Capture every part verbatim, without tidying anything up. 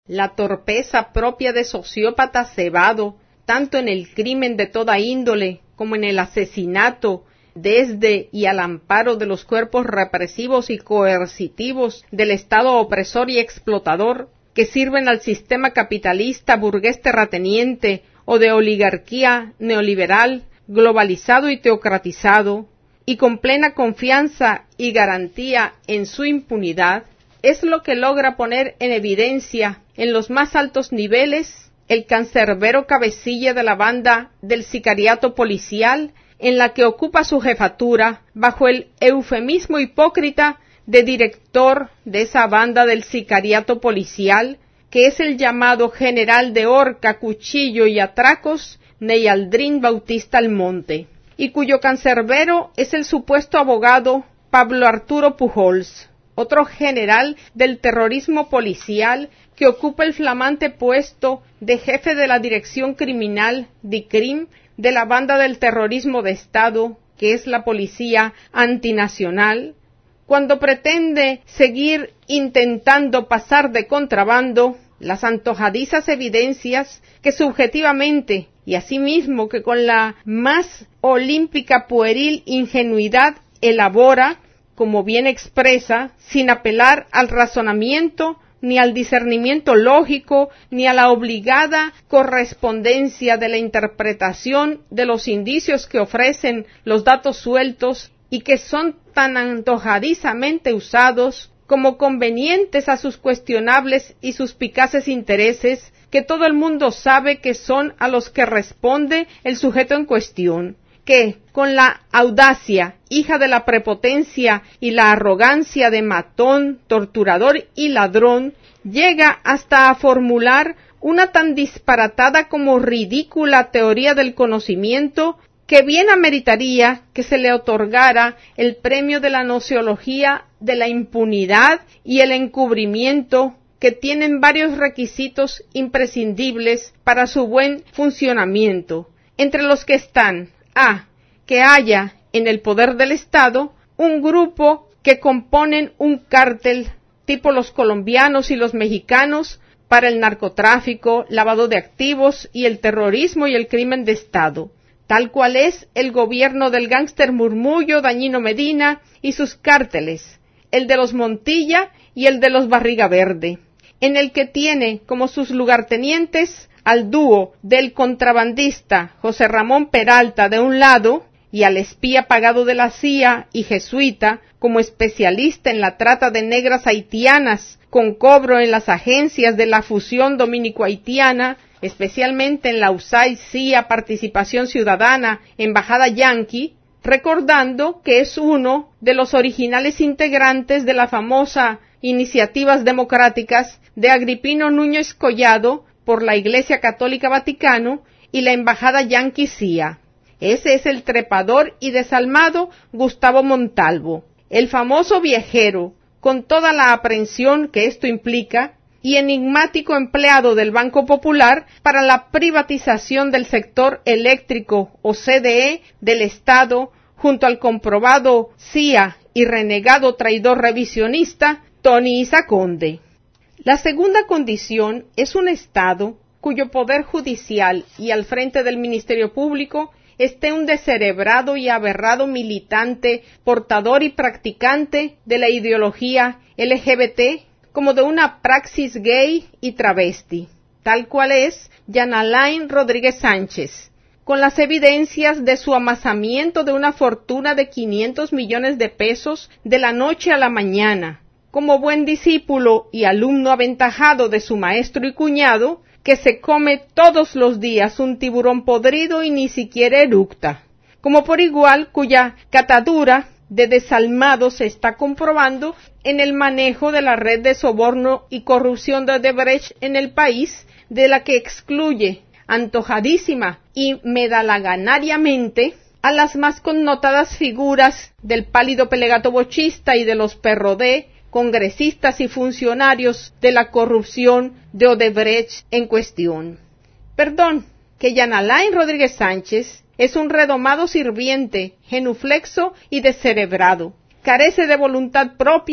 La torpeza propia de sociópata cebado, tanto en el crimen de toda índole como en el asesinato, desde y al amparo de los cuerpos represivos y coercitivos del Estado opresor y explotador, que sirven al sistema capitalista burgués terrateniente o de oligarquía neoliberal, globalizado y teocratizado, y con plena confianza y garantía en su impunidad, es lo que logra poner en evidencia en los más altos niveles el cancerbero cabecilla de la banda del sicariato policial, en la que ocupa su jefatura bajo el eufemismo hipócrita de director de esa banda del sicariato policial, que es el llamado general de horca, cuchillo y atracos Neyaldrín Bautista Almonte, y cuyo cancerbero es el supuesto abogado Pablo Arturo Pujols, otro general del terrorismo policial que ocupa el flamante puesto de jefe de la dirección criminal DICRIM de la banda del terrorismo de Estado, que es la policía antinacional, cuando pretende seguir intentando pasar de contrabando las antojadizas evidencias que subjetivamente y asimismo que con la más olímpica pueril ingenuidad elabora, como bien expresa, sin apelar al razonamiento, ni al discernimiento lógico, ni a la obligada correspondencia de la interpretación de los indicios que ofrecen los datos sueltos y que son tan antojadizamente usados como convenientes a sus cuestionables y suspicaces intereses, que todo el mundo sabe que son a los que responde el sujeto en cuestión, que, con la audacia, hija de la prepotencia y la arrogancia de matón, torturador y ladrón, llega hasta a formular una tan disparatada como ridícula teoría del conocimiento que bien ameritaría que se le otorgara el premio de la nociología de la impunidad y el encubrimiento, que tienen varios requisitos imprescindibles para su buen funcionamiento, entre los que están a. que haya en el poder del Estado un grupo que componen un cártel tipo los colombianos y los mexicanos para el narcotráfico, lavado de activos y el terrorismo y el crimen de Estado, tal cual es el gobierno del gángster Murmullo, Dañino Medina y sus cárteles, el de los Montilla y el de los Barriga Verde, en el que tiene como sus lugartenientes al dúo del contrabandista José Ramón Peralta de un lado y al espía pagado de la C I A y jesuita como especialista en la trata de negras haitianas con cobro en las agencias de la fusión dominico-haitiana, especialmente en la U S A I C I A Participación Ciudadana, Embajada Yanqui, recordando que es uno de los originales integrantes de la famosa Iniciativas Democráticas de Agripino Núñez Collado por la Iglesia Católica Vaticano y la Embajada Yanqui C I A. Ese es el trepador y desalmado Gustavo Montalvo, el famoso viajero, con toda la aprehensión que esto implica, y enigmático empleado del Banco Popular para la privatización del sector eléctrico o C D E del Estado, junto al comprobado C I A y renegado traidor revisionista Tony Isaconde. La segunda condición es un Estado cuyo poder judicial y al frente del Ministerio Público esté un descerebrado y aberrado militante, portador y practicante de la ideología L G B T, como de una praxis gay y travesti, tal cual es Jean Alain Rodríguez Sánchez, con las evidencias de su amasamiento de una fortuna de quinientos millones de pesos de la noche a la mañana, como buen discípulo y alumno aventajado de su maestro y cuñado, que se come todos los días un tiburón podrido y ni siquiera eructa, como por igual cuya catadura de desalmado se está comprobando en el manejo de la red de soborno y corrupción de Odebrecht en el país, de la que excluye antojadísima y medalaganariamente a las más connotadas figuras del pálido pelegato bochista y de los perrodé, congresistas y funcionarios de la corrupción de Odebrecht en cuestión. Perdón, que Jean Alain Rodríguez Sánchez es un redomado sirviente, genuflexo y descerebrado. Carece de voluntad propia,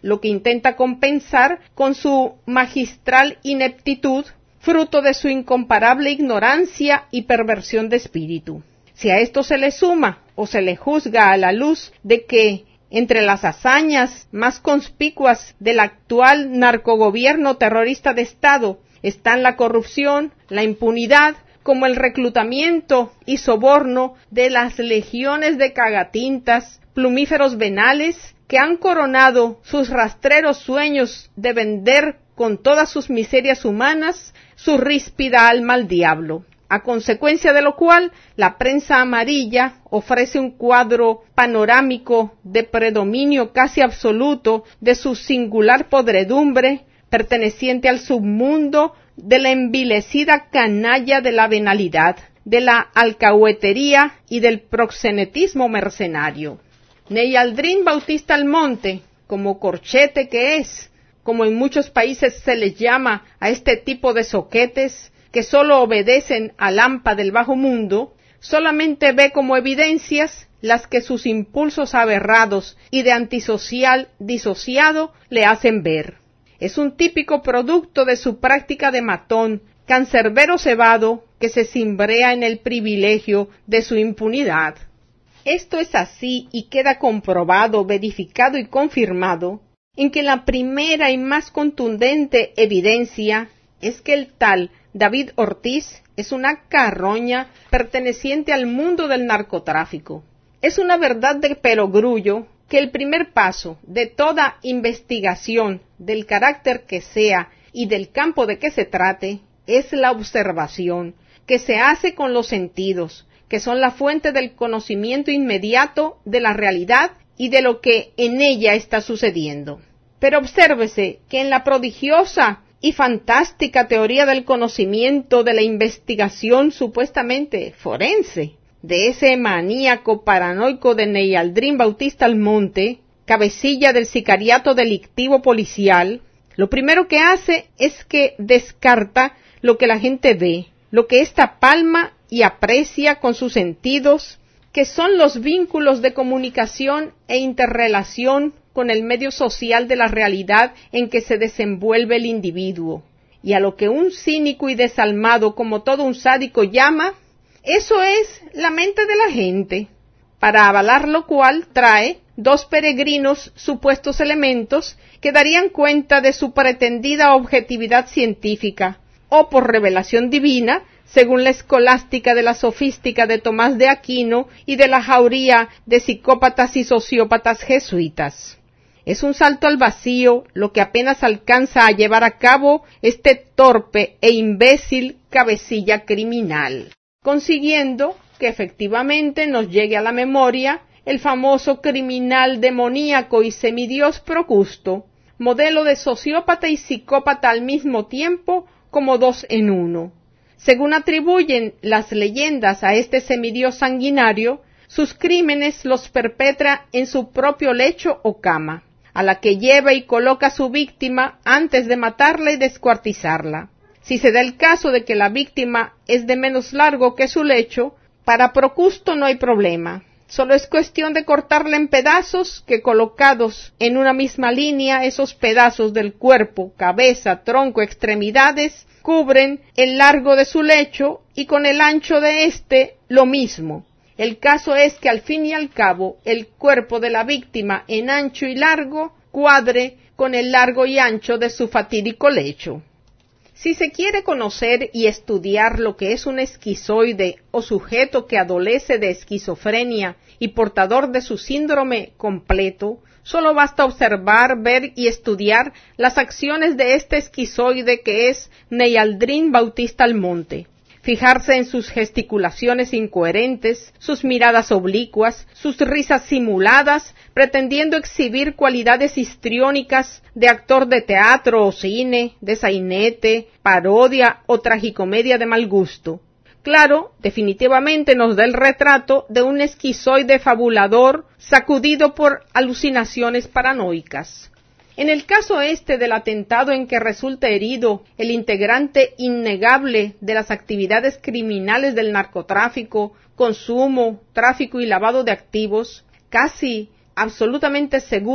lo que intenta compensar con su magistral ineptitud, fruto de su incomparable ignorancia y perversión de espíritu. Si a esto se le suma o se le juzga a la luz de que entre las hazañas más conspicuas del actual narcogobierno terrorista de Estado están la corrupción, la impunidad, como el reclutamiento y soborno de las legiones de cagatintas, plumíferos venales, que han coronado sus rastreros sueños de vender con todas sus miserias humanas su ríspida alma al diablo, a consecuencia de lo cual la prensa amarilla ofrece un cuadro panorámico de predominio casi absoluto de su singular podredumbre, perteneciente al submundo de la envilecida canalla de la venalidad, de la alcahuetería y del proxenetismo mercenario. Ney Aldrin Bautista Almonte, como corchete que es, como en muchos países se les llama a este tipo de zoquetes que solo obedecen al hampa del bajo mundo, solamente ve como evidencias las que sus impulsos aberrados y de antisocial disociado le hacen ver. Es un típico producto de su práctica de matón, cancerbero cebado, que se cimbrea en el privilegio de su impunidad. Esto es así y queda comprobado, verificado y confirmado en que la primera y más contundente evidencia es que el tal David Ortiz es una carroña perteneciente al mundo del narcotráfico. Es una verdad de perogrullo que el primer paso de toda investigación, del carácter que sea y del campo de que se trate, es la observación, que se hace con los sentidos, que son la fuente del conocimiento inmediato de la realidad y de lo que en ella está sucediendo. Pero obsérvese que en la prodigiosa y fantástica teoría del conocimiento de la investigación supuestamente forense, de ese maníaco paranoico de Ney Aldrin Bautista Almonte, cabecilla del sicariato delictivo policial, lo primero que hace es que descarta lo que la gente ve, lo que ésta palma y aprecia con sus sentidos, que son los vínculos de comunicación e interrelación con el medio social de la realidad en que se desenvuelve el individuo, y a lo que un cínico y desalmado como todo un sádico llama, eso es la mente de la gente, para avalar lo cual trae dos peregrinos supuestos elementos que darían cuenta de su pretendida objetividad científica, o por revelación divina, según la escolástica de la sofística de Tomás de Aquino y de la jauría de psicópatas y sociópatas jesuitas. Es un salto al vacío lo que apenas alcanza a llevar a cabo este torpe e imbécil cabecilla criminal, consiguiendo que efectivamente nos llegue a la memoria el famoso criminal demoníaco y semidios Procusto, modelo de sociópata y psicópata al mismo tiempo como dos en uno. Según atribuyen las leyendas a este semidios sanguinario, sus crímenes los perpetra en su propio lecho o cama, a la que lleva y coloca a su víctima antes de matarla y descuartizarla. Si se da el caso de que la víctima es de menos largo que su lecho, para Procusto no hay problema. Solo es cuestión de cortarla en pedazos que, colocados en una misma línea, esos pedazos del cuerpo, cabeza, tronco, extremidades, cubren el largo de su lecho y con el ancho de éste lo mismo. El caso es que al fin y al cabo el cuerpo de la víctima en ancho y largo cuadre con el largo y ancho de su fatídico lecho. Si se quiere conocer y estudiar lo que es un esquizoide o sujeto que adolece de esquizofrenia y portador de su síndrome completo, solo basta observar, ver y estudiar las acciones de este esquizoide que es Ney Aldrin Bautista Almonte. Fijarse en sus gesticulaciones incoherentes, sus miradas oblicuas, sus risas simuladas, pretendiendo exhibir cualidades histriónicas de actor de teatro o cine, de sainete, parodia o tragicomedia de mal gusto. Claro, definitivamente nos da el retrato de un esquizoide fabulador sacudido por alucinaciones paranoicas. En el caso este del atentado en que resulta herido el integrante innegable de las actividades criminales del narcotráfico, consumo, tráfico y lavado de activos, casi absolutamente seguro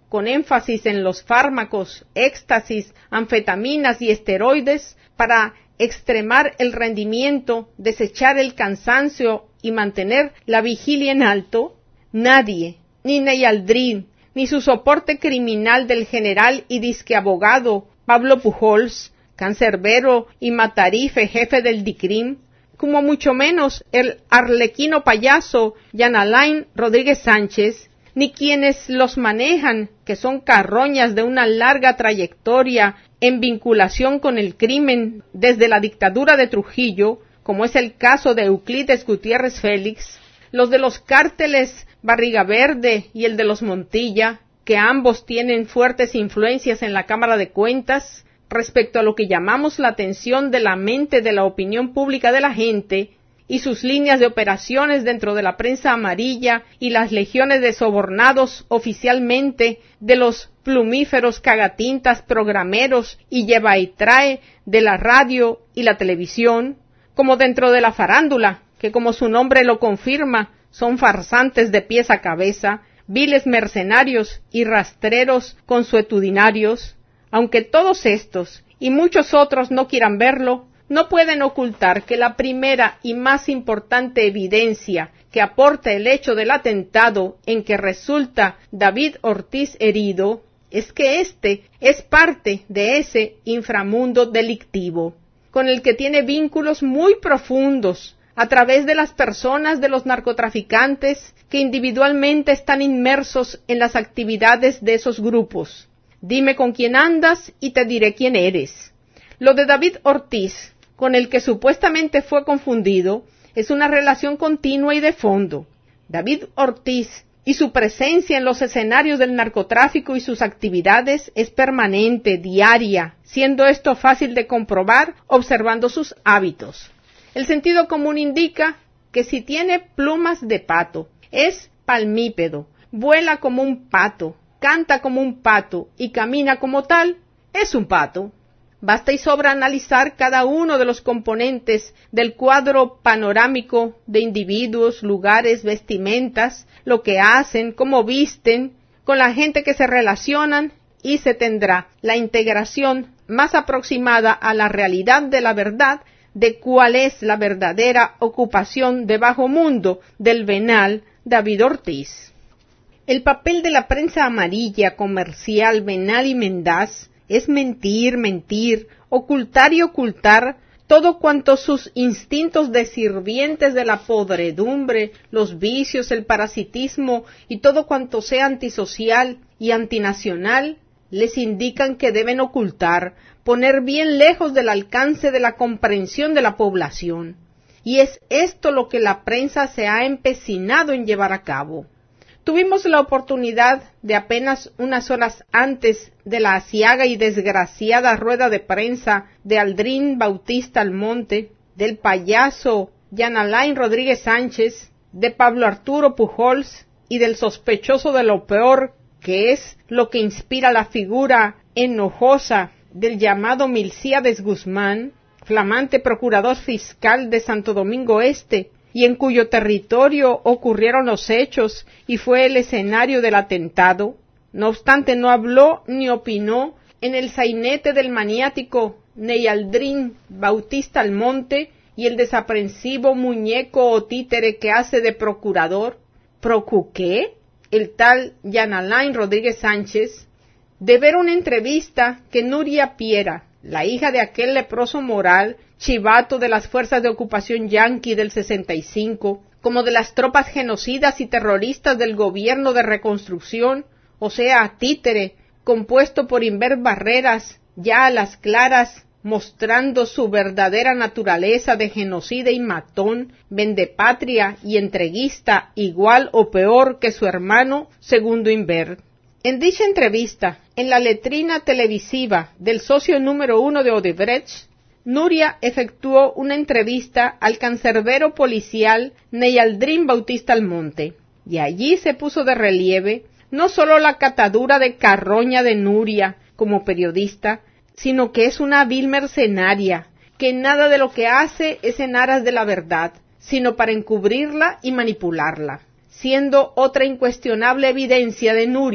con énfasis en los fármacos, éxtasis, anfetaminas y esteroides para extremar el rendimiento, desechar el cansancio y mantener la vigilia en alto? Nadie, ni Neyaldrin, ni su soporte criminal del general y disque abogado Pablo Pujols, cancerbero y matarife jefe del DICRIM, como mucho menos el arlequino payaso Jean Alain Rodríguez Sánchez, ni quienes los manejan, que son carroñas de una larga trayectoria en vinculación con el crimen desde la dictadura de Trujillo, como es el caso de Euclides Gutiérrez Félix, los de los cárteles Barriga Verde y el de los Montilla, que ambos tienen fuertes influencias en la Cámara de Cuentas, respecto a lo que llamamos la atención de la mente de la opinión pública de la gente, y sus líneas de operaciones dentro de la prensa amarilla y las legiones de sobornados oficialmente de los plumíferos cagatintas programeros y lleva y trae de la radio y la televisión, como dentro de la farándula, que como su nombre lo confirma, son farsantes de pies a cabeza, viles mercenarios y rastreros consuetudinarios. Aunque todos estos y muchos otros no quieran verlo, no pueden ocultar que la primera y más importante evidencia que aporta el hecho del atentado en que resulta David Ortiz herido es que éste es parte de ese inframundo delictivo, con el que tiene vínculos muy profundos a través de las personas de los narcotraficantes que individualmente están inmersos en las actividades de esos grupos. Dime con quién andas y te diré quién eres. Lo de David Ortiz, con el que supuestamente fue confundido, es una relación continua y de fondo. David Ortiz y su presencia en los escenarios del narcotráfico y sus actividades es permanente, diaria, siendo esto fácil de comprobar observando sus hábitos. El sentido común indica que si tiene plumas de pato, es palmípedo, vuela como un pato, canta como un pato y camina como tal, es un pato. Basta y sobra analizar cada uno de los componentes del cuadro panorámico de individuos, lugares, vestimentas, lo que hacen, cómo visten, con la gente que se relacionan y se tendrá la integración más aproximada a la realidad de la verdad de cuál es la verdadera ocupación de bajo mundo del venal David Ortiz. El papel de la prensa amarilla, comercial, venal y mendaz es mentir, mentir, ocultar y ocultar todo cuanto sus instintos de sirvientes de la podredumbre, los vicios, el parasitismo y todo cuanto sea antisocial y antinacional les indican que deben ocultar, poner bien lejos del alcance de la comprensión de la población. Y es esto lo que la prensa se ha empecinado en llevar a cabo. Tuvimos la oportunidad de apenas unas horas antes de la aciaga y desgraciada rueda de prensa de Aldrin Bautista Almonte, del payaso Jean Alain Rodríguez Sánchez, de Pablo Arturo Pujols y del sospechoso de lo peor, que es lo que inspira la figura enojosa del llamado Milcíades Guzmán, flamante procurador fiscal de Santo Domingo Este, y en cuyo territorio ocurrieron los hechos y fue el escenario del atentado. No obstante, no habló ni opinó en el sainete del maniático Neyaldrin Bautista Almonte y el desaprensivo muñeco o títere que hace de procurador. ¿Procu qué? El tal Jean Alain Rodríguez Sánchez, de ver una entrevista que Nuria Piera, la hija de aquel leproso moral, chivato de las fuerzas de ocupación yanqui del sesenta y cinco, como de las tropas genocidas y terroristas del gobierno de reconstrucción, o sea, títere, compuesto por Inver Barreras, ya a las claras, mostrando su verdadera naturaleza de genocida y matón, vendepatria y entreguista, igual o peor que su hermano segundo Inver. En dicha entrevista, en la letrina televisiva del socio número uno de Odebrecht, Nuria efectuó una entrevista al cancerbero policial Neyaldrin Bautista Almonte, y allí se puso de relieve no solo la catadura de carroña de Nuria como periodista, sino que es una vil mercenaria, que nada de lo que hace es en aras de la verdad, sino para encubrirla y manipularla, siendo otra incuestionable evidencia de Nuria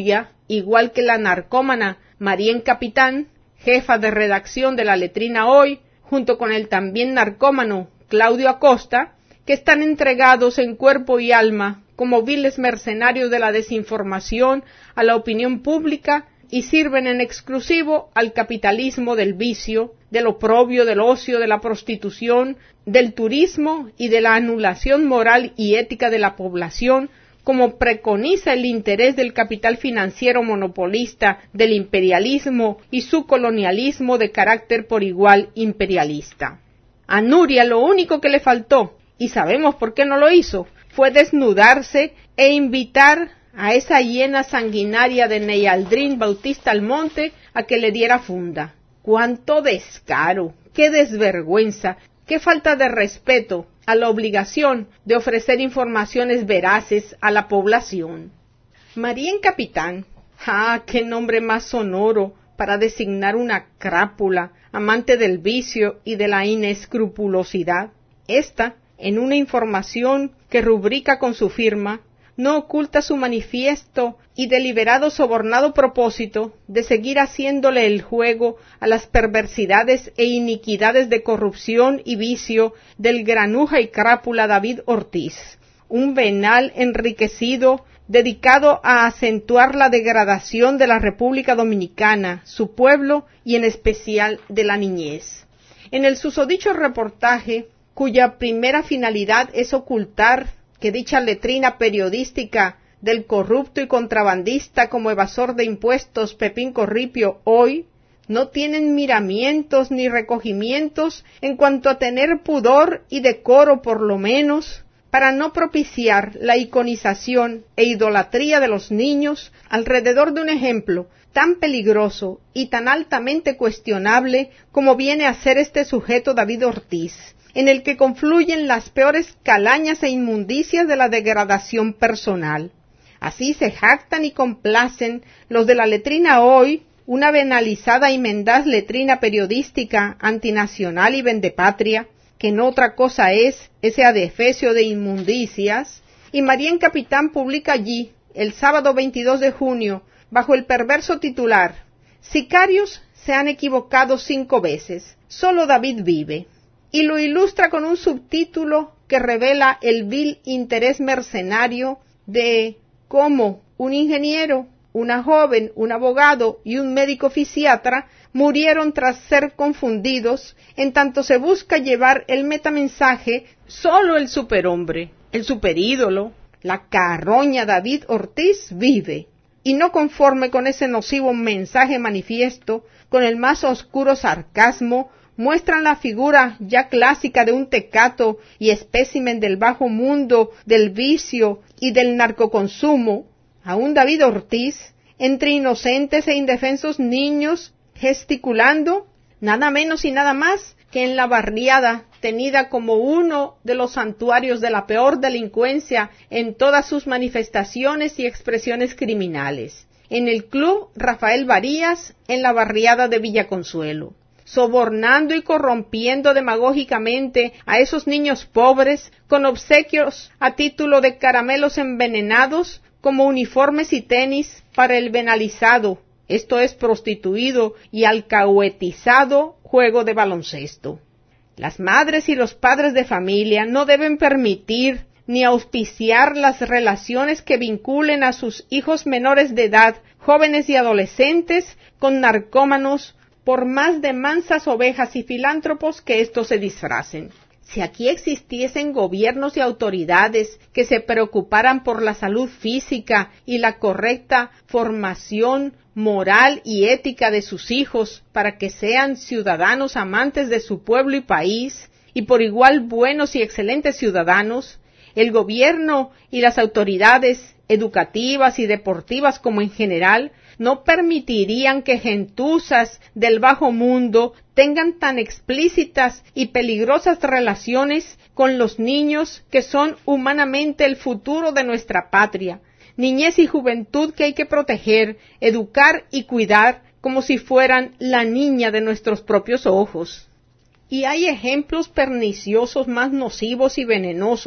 igual que la narcómana Marién Capitán, jefa de redacción de la Letrina Hoy, junto con el también narcómano Claudio Acosta, que están entregados en cuerpo y alma como viles mercenarios de la desinformación a la opinión pública y sirven en exclusivo al capitalismo del vicio, del oprobio, del ocio, de la prostitución, del turismo y de la anulación moral y ética de la población, como preconiza el interés del capital financiero monopolista, del imperialismo y su colonialismo de carácter por igual imperialista. A Nuria lo único que le faltó, y sabemos por qué no lo hizo, fue desnudarse e invitar a esa hiena sanguinaria de Neyaldrín Bautista Almonte a que le diera funda. ¡Cuánto descaro! ¡Qué desvergüenza! ¡Qué falta de respeto a la obligación de ofrecer informaciones veraces a la población! Marién Capitán, ¡ah, qué nombre más sonoro para designar una crápula, amante del vicio y de la inescrupulosidad! Esta, en una información que rubrica con su firma, no oculta su manifiesto y deliberado sobornado propósito de seguir haciéndole el juego a las perversidades e iniquidades de corrupción y vicio del granuja y crápula David Ortiz, un venal enriquecido dedicado a acentuar la degradación de la República Dominicana, su pueblo y en especial de la niñez. En el susodicho reportaje, cuya primera finalidad es ocultar que dicha letrina periodística del corrupto y contrabandista como evasor de impuestos Pepín Corripio Hoy no tienen miramientos ni recogimientos en cuanto a tener pudor y decoro por lo menos para no propiciar la iconización e idolatría de los niños alrededor de un ejemplo tan peligroso y tan altamente cuestionable como viene a ser este sujeto David Ortiz, en el que confluyen las peores calañas e inmundicias de la degradación personal. Así se jactan y complacen los de la Letrina Hoy, una venalizada y mendaz letrina periodística antinacional y vendepatria, que no otra cosa es ese adefesio de inmundicias, y Marién Capitán publica allí, el sábado veintidós de junio, bajo el perverso titular: «Sicarios se han equivocado cinco veces, solo David vive», y lo ilustra con un subtítulo que revela el vil interés mercenario de cómo un ingeniero, una joven, un abogado y un médico fisiatra murieron tras ser confundidos, en tanto se busca llevar el metamensaje solo el superhombre, el superídolo, la carroña David Ortiz vive, y no conforme con ese nocivo mensaje manifiesto, con el más oscuro sarcasmo, muestran la figura ya clásica de un tecato y espécimen del bajo mundo, del vicio y del narcoconsumo, a un David Ortiz, entre inocentes e indefensos niños, gesticulando, nada menos y nada más que en la barriada, tenida como uno de los santuarios de la peor delincuencia en todas sus manifestaciones y expresiones criminales, en el Club Rafael Varías, en la barriada de Villaconsuelo, sobornando y corrompiendo demagógicamente a esos niños pobres con obsequios a título de caramelos envenenados como uniformes y tenis para el venalizado, esto es prostituido y alcahuetizado juego de baloncesto. Las madres y los padres de familia no deben permitir ni auspiciar las relaciones que vinculen a sus hijos menores de edad, jóvenes y adolescentes, con narcómanos, por más de mansas ovejas y filántropos que éstos se disfracen. Si aquí existiesen gobiernos y autoridades que se preocuparan por la salud física y la correcta formación moral y ética de sus hijos para que sean ciudadanos amantes de su pueblo y país, y por igual buenos y excelentes ciudadanos, el gobierno y las autoridades educativas y deportivas como en general no permitirían que gentuzas del bajo mundo tengan tan explícitas y peligrosas relaciones con los niños que son humanamente el futuro de nuestra patria, niñez y juventud que hay que proteger, educar y cuidar como si fueran la niña de nuestros propios ojos. Y hay ejemplos perniciosos más nocivos y venenosos,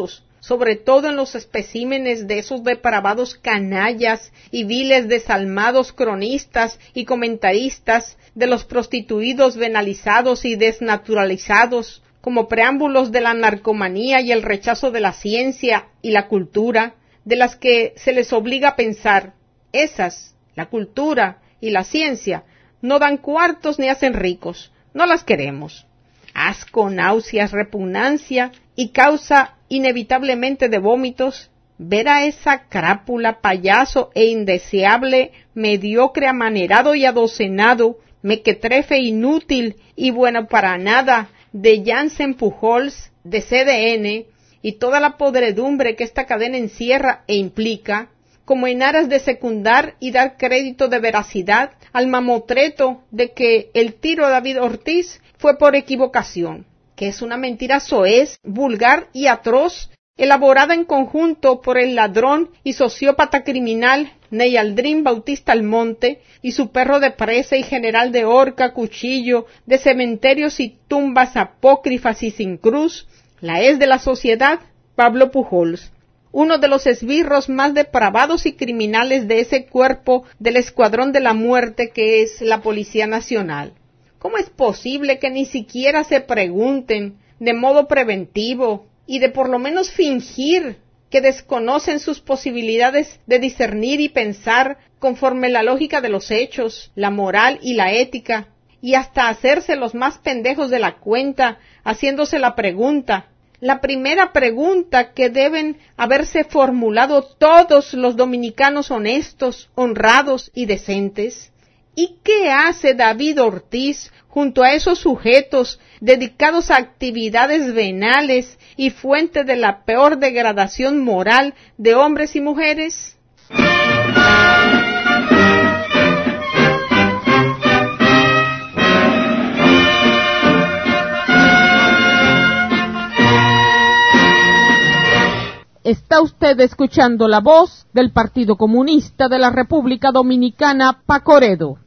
sobre todo en los especímenes de esos depravados canallas y viles desalmados cronistas y comentaristas, de los prostituidos venalizados y desnaturalizados, como preámbulos de la narcomanía y el rechazo de la ciencia y la cultura, de las que se les obliga a pensar. Esas, la cultura y la ciencia, no dan cuartos ni hacen ricos, no las queremos. Asco, náuseas, repugnancia y causa inevitablemente de vómitos, ver a esa crápula, payaso e indeseable, mediocre, amanerado y adocenado, mequetrefe inútil y bueno para nada, de Jansen Pujols, de C D N, y toda la podredumbre que esta cadena encierra e implica, como en aras de secundar y dar crédito de veracidad al mamotreto de que el tiro a David Ortiz fue por equivocación, que es una mentira soez, vulgar y atroz, elaborada en conjunto por el ladrón y sociópata criminal Neyaldrín Bautista Almonte y su perro de presa y general de horca, cuchillo, de cementerios y tumbas apócrifas y sin cruz, la ex de la sociedad, Pablo Pujols, uno de los esbirros más depravados y criminales de ese cuerpo del escuadrón de la muerte que es la Policía Nacional. ¿Cómo es posible que ni siquiera se pregunten de modo preventivo y de por lo menos fingir que desconocen sus posibilidades de discernir y pensar conforme la lógica de los hechos, la moral y la ética, y hasta hacerse los más pendejos de la cuenta, haciéndose la pregunta, la primera pregunta que deben haberse formulado todos los dominicanos honestos, honrados y decentes? ¿Y qué hace David Ortiz junto a esos sujetos dedicados a actividades venales y fuente de la peor degradación moral de hombres y mujeres? Está usted escuchando la voz del Partido Comunista de la República Dominicana, Pacoredo.